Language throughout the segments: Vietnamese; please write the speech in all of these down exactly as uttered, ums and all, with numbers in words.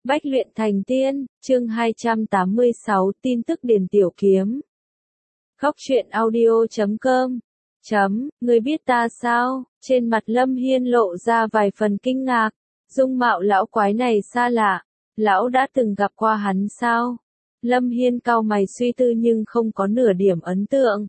Bách luyện thành tiên, chương hai trăm tám mươi sáu, tin tức Điền Tiểu Kiếm. Góc truyện audio chấm com. Chấm, người biết ta sao? Trên mặt Lâm Hiên lộ ra vài phần kinh ngạc. Dung mạo lão quái này xa lạ. Lão đã từng gặp qua hắn sao? Lâm Hiên cau mày suy tư nhưng không có nửa điểm ấn tượng.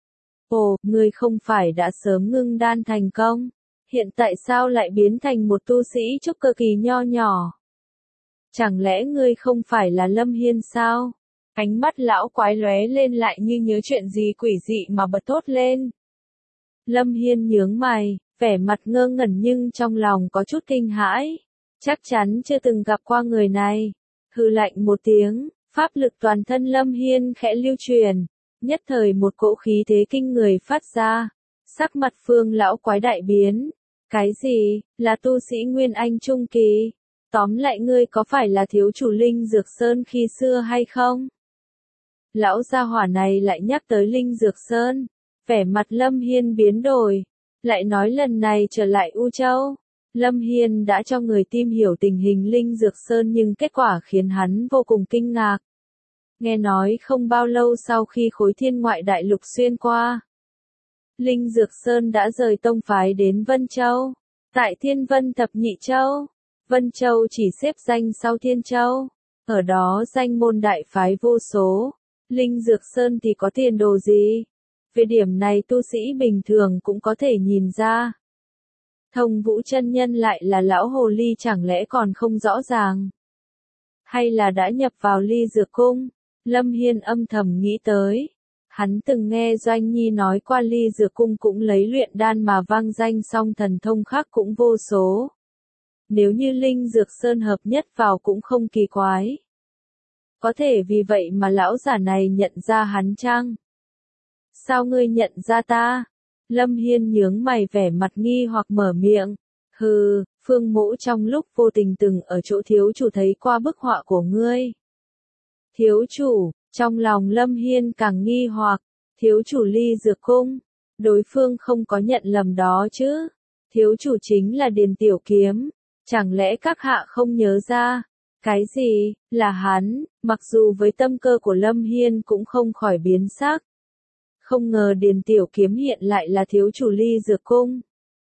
Ồ, ngươi không phải đã sớm ngưng đan thành công? Hiện tại sao lại biến thành một tu sĩ trúc cơ kỳ nho nhỏ? Chẳng lẽ ngươi không phải là Lâm Hiên sao? Ánh mắt lão quái lóe lên lại như nhớ chuyện gì quỷ dị mà bật thốt lên. Lâm Hiên nhướng mày, vẻ mặt ngơ ngẩn nhưng trong lòng có chút kinh hãi. Chắc chắn chưa từng gặp qua người này. Hừ lạnh một tiếng, pháp lực toàn thân Lâm Hiên khẽ lưu truyền. Nhất thời một cỗ khí thế kinh người phát ra. Sắc mặt Phương lão quái đại biến. Cái gì, là tu sĩ Nguyên Anh Trung Kỳ? Tóm lại ngươi có phải là thiếu chủ Linh Dược Sơn khi xưa hay không? Lão gia hỏa này lại nhắc tới Linh Dược Sơn. Vẻ mặt Lâm Hiên biến đổi. Lại nói lần này trở lại U Châu. Lâm Hiên đã cho người tìm hiểu tình hình Linh Dược Sơn nhưng kết quả khiến hắn vô cùng kinh ngạc. Nghe nói không bao lâu sau khi khối thiên ngoại đại lục xuyên qua. Linh Dược Sơn đã rời tông phái đến Vân Châu. Tại Thiên Vân Thập Nhị Châu. Vân Châu chỉ xếp danh sau Thiên Châu. Ở đó danh môn đại phái vô số. Linh Dược Sơn thì có tiền đồ gì? Về điểm này tu sĩ bình thường cũng có thể nhìn ra. Thông Vũ chân nhân lại là lão hồ ly chẳng lẽ còn không rõ ràng? Hay là đã nhập vào Ly Dược Cung? Lâm Hiên âm thầm nghĩ tới. Hắn từng nghe Doanh Nhi nói qua Ly Dược Cung cũng lấy luyện đan mà vang danh song thần thông khác cũng vô số. Nếu như Linh Dược Sơn hợp nhất vào cũng không kỳ quái. Có thể vì vậy mà lão giả này nhận ra hắn chăng? Sao ngươi nhận ra ta? Lâm Hiên nhướng mày vẻ mặt nghi hoặc mở miệng. Hừ, Phương Mỗ trong lúc vô tình từng ở chỗ thiếu chủ thấy qua bức họa của ngươi. Thiếu chủ, trong lòng Lâm Hiên càng nghi hoặc. Thiếu chủ Ly Dược Cung. Đối phương không có nhận lầm đó chứ. Thiếu chủ chính là Điền Tiểu Kiếm. Chẳng lẽ các hạ không nhớ ra? Cái gì, là hắn, mặc dù với tâm cơ của Lâm Hiên cũng không khỏi biến sắc. Không ngờ Điền Tiểu Kiếm hiện lại là thiếu chủ Ly Dược Cung.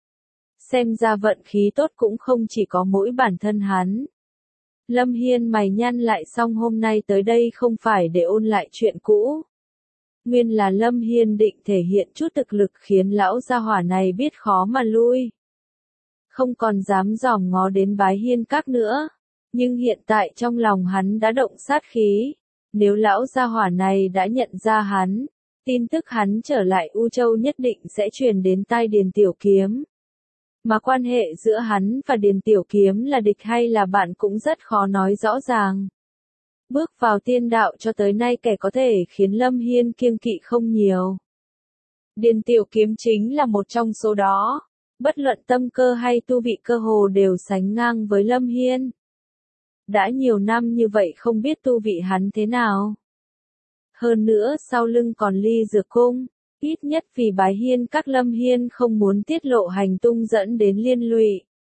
Xem ra vận khí tốt cũng không chỉ có mỗi bản thân hắn. Lâm Hiên mày nhăn lại xong hôm nay tới đây không phải để ôn lại chuyện cũ. Nguyên là Lâm Hiên định thể hiện chút thực lực khiến lão gia hỏa này biết khó mà lui. Không còn dám dòm ngó đến Bái Hiên Các nữa. Nhưng hiện tại trong lòng hắn đã động sát khí. Nếu lão gia hỏa này đã nhận ra hắn, tin tức hắn trở lại U Châu nhất định sẽ truyền đến tai Điền Tiểu Kiếm. Mà quan hệ giữa hắn và Điền Tiểu Kiếm là địch hay là bạn cũng rất khó nói rõ ràng. Bước vào tiên đạo cho tới nay kẻ có thể khiến Lâm Hiên kiêng kỵ không nhiều. Điền Tiểu Kiếm chính là một trong số đó. Bất luận tâm cơ hay tu vị cơ hồ đều sánh ngang với Lâm Hiên. Đã nhiều năm như vậy không biết tu vị hắn thế nào. Hơn nữa sau lưng còn Ly Dược Cung, ít nhất vì Bái Hiên Các Lâm Hiên không muốn tiết lộ hành tung dẫn đến liên lụy.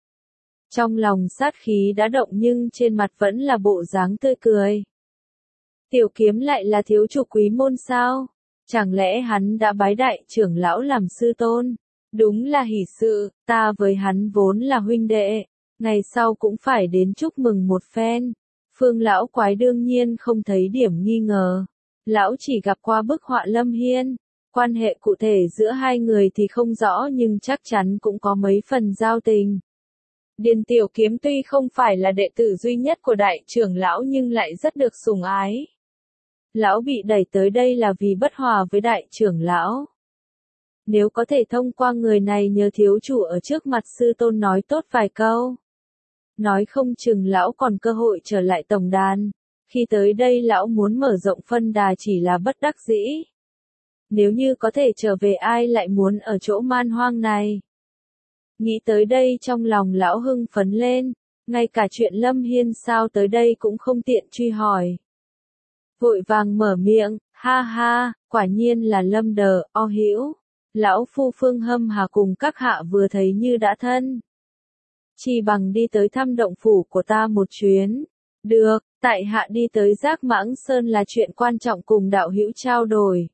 Trong lòng sát khí đã động nhưng trên mặt vẫn là bộ dáng tươi cười. Tiểu Kiếm lại là thiếu chủ Quý môn sao? Chẳng lẽ hắn đã bái đại trưởng lão làm sư tôn? Đúng là hỷ sự, ta với hắn vốn là huynh đệ, ngày sau cũng phải đến chúc mừng một phen. Phương lão quái đương nhiên không thấy điểm nghi ngờ. Lão chỉ gặp qua bức họa Lâm Hiên, quan hệ cụ thể giữa hai người thì không rõ nhưng chắc chắn cũng có mấy phần giao tình. Điền Tiểu Kiếm tuy không phải là đệ tử duy nhất của đại trưởng lão nhưng lại rất được sủng ái. Lão bị đẩy tới đây là vì bất hòa với đại trưởng lão. Nếu có thể thông qua người này nhờ thiếu chủ ở trước mặt sư tôn nói tốt vài câu. Nói không chừng lão còn cơ hội trở lại tổng đàn. Khi tới đây lão muốn mở rộng phân đà chỉ là bất đắc dĩ. Nếu như có thể trở về ai lại muốn ở chỗ man hoang này. Nghĩ tới đây trong lòng lão hưng phấn lên. Ngay cả chuyện Lâm Hiên sao tới đây cũng không tiện truy hỏi. Vội vàng mở miệng, ha ha, quả nhiên là Lâm Đờ, o hữu. Lão phu Phương Hâm Hà cùng các hạ vừa thấy như đã thân. Chỉ bằng đi tới thăm động phủ của ta một chuyến. Được, tại hạ đi tới Giác Mãng Sơn là chuyện quan trọng cùng đạo hữu trao đổi.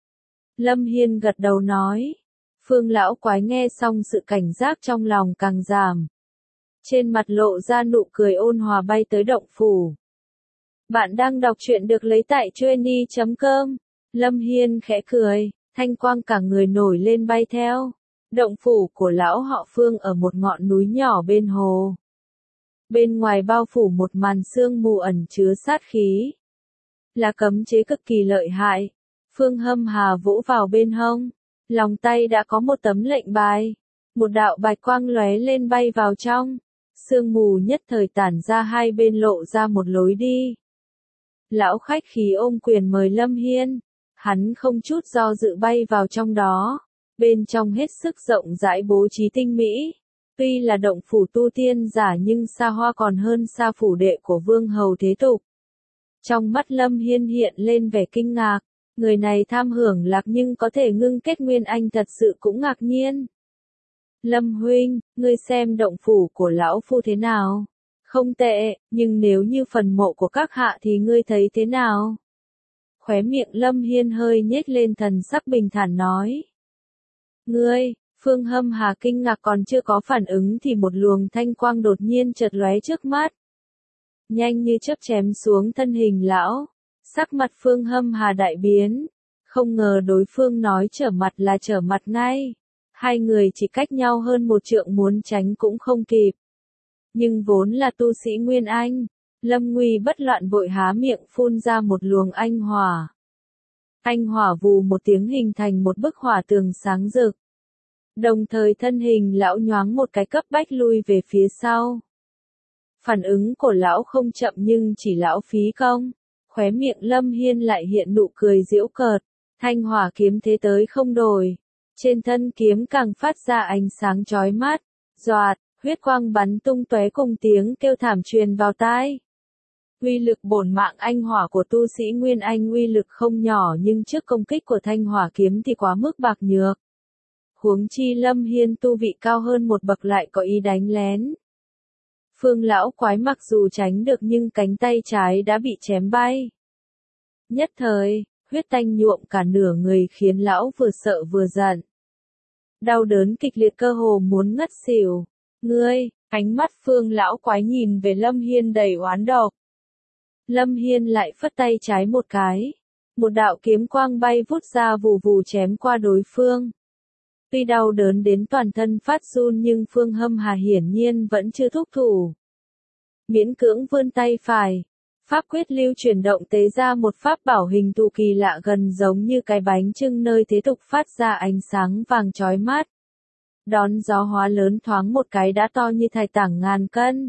Lâm Hiên gật đầu nói. Phương lão quái nghe xong sự cảnh giác trong lòng càng giảm. Trên mặt lộ ra nụ cười ôn hòa bay tới động phủ. Bạn đang đọc truyện được lấy tại chuyenny chấm com. Lâm Hiên khẽ cười, thanh quang cả người nổi lên bay theo. Động phủ của lão họ Phương ở một ngọn núi nhỏ bên hồ. Bên ngoài bao phủ một màn sương mù ẩn chứa sát khí. Là cấm chế cực kỳ lợi hại. Phương Hâm Hà vỗ vào bên hông. Lòng tay đã có một tấm lệnh bài. Một đạo bạch quang lóe lên bay vào trong. Sương mù nhất thời tản ra hai bên lộ ra một lối đi. Lão khách khí ôm quyền mời Lâm Hiên. Hắn không chút do dự bay vào trong đó. Bên trong hết sức rộng rãi bố trí tinh mỹ. Tuy là động phủ tu tiên giả nhưng xa hoa còn hơn xa phủ đệ của vương hầu thế tục. Trong mắt Lâm Hiên hiện lên vẻ kinh ngạc. Người này tham hưởng lạc nhưng có thể ngưng kết nguyên anh thật sự cũng ngạc nhiên. Lâm huynh, ngươi xem động phủ của lão phu thế nào? Không tệ, nhưng nếu như phần mộ của các hạ thì ngươi thấy thế nào? Khóe miệng Lâm Hiên hơi nhếch lên thần sắc bình thản nói. Ngươi, Phương Hâm Hà kinh ngạc còn chưa có phản ứng thì một luồng thanh quang đột nhiên chợt lóe trước mắt. Nhanh như chớp chém xuống thân hình lão. Sắc mặt Phương Hâm Hà đại biến. Không ngờ đối phương nói trở mặt là trở mặt ngay. Hai người chỉ cách nhau hơn một trượng muốn tránh cũng không kịp. Nhưng vốn là tu sĩ Nguyên Anh. Lâm Nguy bất loạn vội há miệng phun ra một luồng anh hỏa. Anh hỏa vù một tiếng hình thành một bức hỏa tường sáng rực. Đồng thời thân hình lão nhoáng một cái cấp bách lui về phía sau. Phản ứng của lão không chậm nhưng chỉ lão phí công. Khóe miệng Lâm Hiên lại hiện nụ cười giễu cợt. Thanh hỏa kiếm thế tới không đổi. Trên thân kiếm càng phát ra ánh sáng chói mắt. Doạt, huyết quang bắn tung tóe cùng tiếng kêu thảm truyền vào tai. Uy lực bổn mạng anh hỏa của tu sĩ Nguyên Anh uy lực không nhỏ nhưng trước công kích của thanh hỏa kiếm thì quá mức bạc nhược. Huống chi Lâm Hiên tu vị cao hơn một bậc lại có ý đánh lén. Phương lão quái mặc dù tránh được nhưng cánh tay trái đã bị chém bay. Nhất thời, huyết tanh nhuộm cả nửa người khiến lão vừa sợ vừa giận. Đau đớn kịch liệt cơ hồ muốn ngất xỉu. Ngươi, ánh mắt Phương lão quái nhìn về Lâm Hiên đầy oán độc. Lâm Hiên lại phất tay trái một cái. Một đạo kiếm quang bay vút ra vù vù chém qua đối phương. Tuy đau đớn đến toàn thân phát run nhưng Phương Hâm Hà hiển nhiên vẫn chưa thúc thủ. Miễn cưỡng vươn tay phải. Pháp quyết lưu chuyển động tế ra một pháp bảo hình thù kỳ lạ gần giống như cái bánh chưng nơi thế tục phát ra ánh sáng vàng chói mắt. Đón gió hóa lớn thoáng một cái đã to như thạch tảng ngàn cân.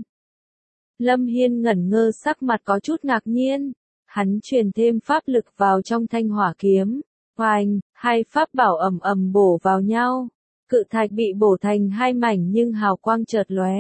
Lâm Hiên ngẩn ngơ sắc mặt có chút ngạc nhiên. Hắn truyền thêm pháp lực vào trong thanh hỏa kiếm. Oanh, hai pháp bảo ầm ầm bổ vào nhau. Cự thạch bị bổ thành hai mảnh nhưng hào quang chợt lóe.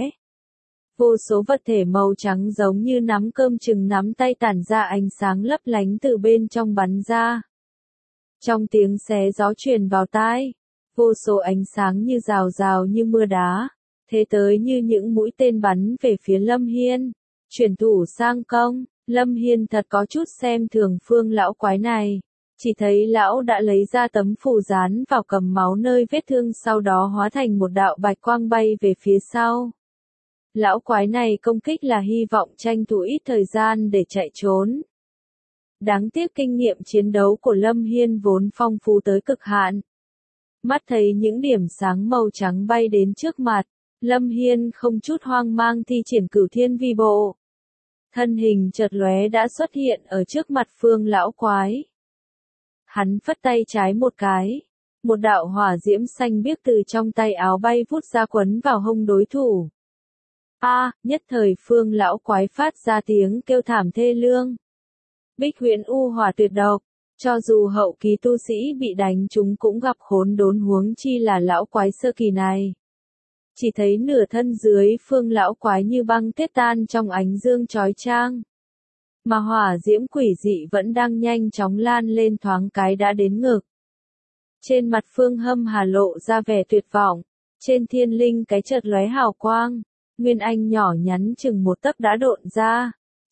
Vô số vật thể màu trắng giống như nắm cơm chừng nắm tay tản ra ánh sáng lấp lánh từ bên trong bắn ra. Trong tiếng xé gió truyền vào tai, vô số ánh sáng như rào rào như mưa đá, thế tới như những mũi tên bắn về phía Lâm Hiên. Chuyển thủ sang công, Lâm Hiên thật có chút xem thường Phương lão quái này. Chỉ thấy lão đã lấy ra tấm phù dán vào cầm máu nơi vết thương sau đó hóa thành một đạo bạch quang bay về phía sau. Lão quái này công kích là hy vọng tranh thủ ít thời gian để chạy trốn. Đáng tiếc kinh nghiệm chiến đấu của Lâm Hiên vốn phong phú tới cực hạn. Mắt thấy những điểm sáng màu trắng bay đến trước mặt, Lâm Hiên không chút hoang mang thi triển Cửu Thiên Vi Bộ. Thân hình chợt lóe đã xuất hiện ở trước mặt Phương lão quái. Hắn phất tay trái một cái, một đạo hỏa diễm xanh biếc từ trong tay áo bay vút ra quấn vào hông đối thủ. A, à, nhất thời Phương lão quái phát ra tiếng kêu thảm thê lương. Bích Huyễn U hỏa tuyệt độc, cho dù hậu kỳ tu sĩ bị đánh chúng cũng gặp khốn đốn huống chi là lão quái sơ kỳ này. Chỉ thấy nửa thân dưới Phương lão quái như băng tuyết tan trong ánh dương chói chang. Mà hỏa diễm quỷ dị vẫn đang nhanh chóng lan lên thoáng cái đã đến ngực. Trên mặt Phương Hâm Hà lộ ra vẻ tuyệt vọng, trên thiên linh cái chợt lóe hào quang, Nguyên Anh nhỏ nhắn chừng một tấc đã độn ra.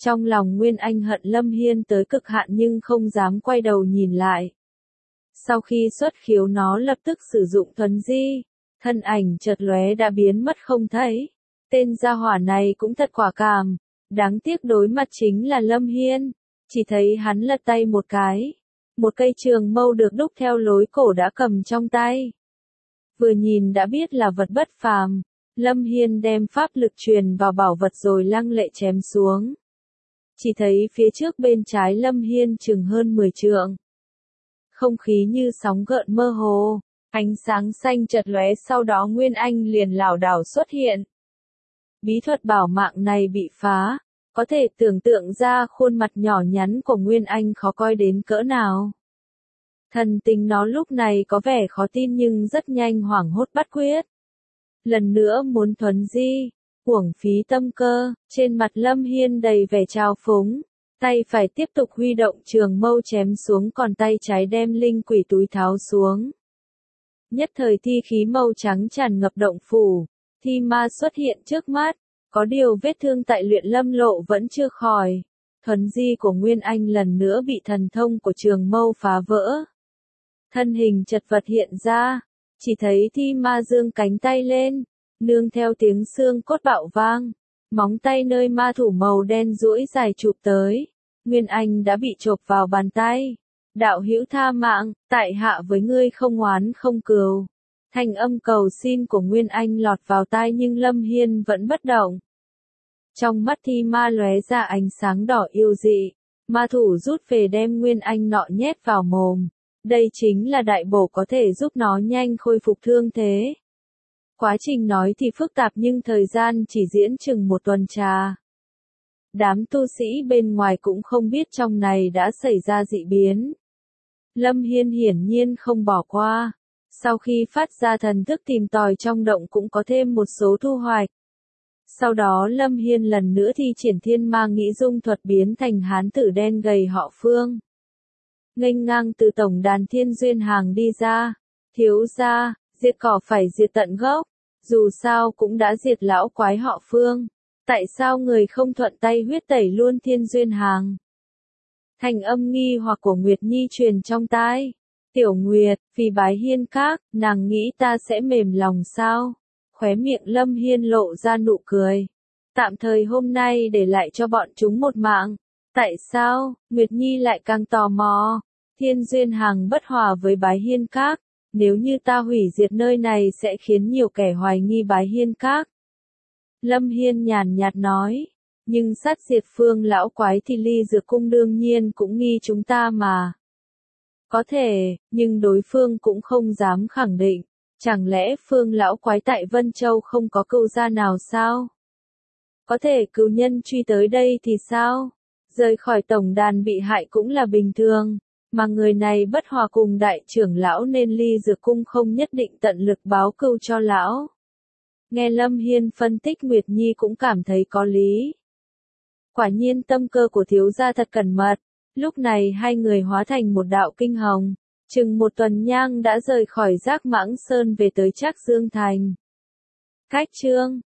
Trong lòng Nguyên Anh hận Lâm Hiên tới cực hạn nhưng không dám quay đầu nhìn lại. Sau khi xuất khiếu nó lập tức sử dụng thuấn di, thân ảnh chợt lóe đã biến mất không thấy. Tên gia hỏa này cũng thật quả cảm, đáng tiếc đối mặt chính là Lâm Hiên, chỉ thấy hắn lật tay một cái. Một cây trường mâu được đúc theo lối cổ đã cầm trong tay. Vừa nhìn đã biết là vật bất phàm, Lâm Hiên đem pháp lực truyền vào bảo vật rồi lăng lệ chém xuống. Chỉ thấy phía trước bên trái Lâm Hiên chừng hơn mười trượng. Không khí như sóng gợn mơ hồ, ánh sáng xanh chợt lóe sau đó Nguyên Anh liền lảo đảo xuất hiện. Bí thuật bảo mạng này bị phá, có thể tưởng tượng ra khuôn mặt nhỏ nhắn của Nguyên Anh khó coi đến cỡ nào. Thần tình nó lúc này có vẻ khó tin nhưng rất nhanh hoảng hốt bắt quyết. Lần nữa muốn thuấn di, uổng phí tâm cơ, trên mặt Lâm Hiên đầy vẻ trào phúng, tay phải tiếp tục huy động trường mâu chém xuống còn tay trái đem linh quỷ túi tháo xuống. Nhất thời thi khí màu trắng tràn ngập động phủ, thi ma xuất hiện trước mắt, có điều vết thương tại Luyện Lâm Lộ vẫn chưa khỏi. Thuấn di của Nguyên Anh lần nữa bị thần thông của trường mâu phá vỡ. Thân hình chật vật hiện ra, chỉ thấy thi ma giương cánh tay lên, nương theo tiếng xương cốt bạo vang, móng tay nơi ma thủ màu đen duỗi dài chụp tới, Nguyên Anh đã bị chộp vào bàn tay. Đạo hữu tha mạng, tại hạ với ngươi không oán không cừu. Thanh âm cầu xin của Nguyên Anh lọt vào tai nhưng Lâm Hiên vẫn bất động. Trong mắt thi ma lóe ra ánh sáng đỏ yêu dị, ma thủ rút về đem Nguyên Anh nọ nhét vào mồm. Đây chính là đại bổ có thể giúp nó nhanh khôi phục thương thế. Quá trình nói thì phức tạp nhưng thời gian chỉ diễn chừng một tuần trà. Đám tu sĩ bên ngoài cũng không biết trong này đã xảy ra dị biến. Lâm Hiên hiển nhiên không bỏ qua. Sau khi phát ra thần thức tìm tòi trong động cũng có thêm một số thu hoạch. Sau đó Lâm Hiên lần nữa thi triển thiên ma nghĩ dung thuật biến thành hán tử đen gầy họ Phương. Nghênh ngang từ tổng đàn Thiên Duyên Hàng đi ra. Thiếu gia, diệt cỏ phải diệt tận gốc. Dù sao cũng đã diệt lão quái họ Phương. Tại sao người không thuận tay huyết tẩy luôn Thiên Duyên Hàng? Thành âm nghi hoặc của Nguyệt Nhi truyền trong tai. Tiểu Nguyệt, vì bái hiên các, nàng nghĩ ta sẽ mềm lòng sao? Khóe miệng Lâm Hiên lộ ra nụ cười. Tạm thời hôm nay để lại cho bọn chúng một mạng. Tại sao? Nguyệt Nhi lại càng tò mò. Thiên Duyên Hàng bất hòa với bái hiên các. Nếu như ta hủy diệt nơi này sẽ khiến nhiều kẻ hoài nghi bái hiên các. Lâm Hiên nhàn nhạt nói. Nhưng sát diệt Phương lão quái thì Ly Dược Cung đương nhiên cũng nghi chúng ta mà. Có thể, nhưng đối phương cũng không dám khẳng định. Chẳng lẽ Phương lão quái tại Vân Châu không có cựu gia nào sao? Có thể cựu nhân truy tới đây thì sao? Rời khỏi tổng đàn bị hại cũng là bình thường. Mà người này bất hòa cùng đại trưởng lão nên Ly Dược Cung không nhất định tận lực báo cưu cho lão. Nghe Lâm Hiên phân tích Nguyệt Nhi cũng cảm thấy có lý. Quả nhiên tâm cơ của thiếu gia thật cẩn mật. Lúc này hai người hóa thành một đạo kinh hồng. Chừng một tuần nhang đã rời khỏi Giác Mãng Sơn về tới Trác Dương Thành. Cách chương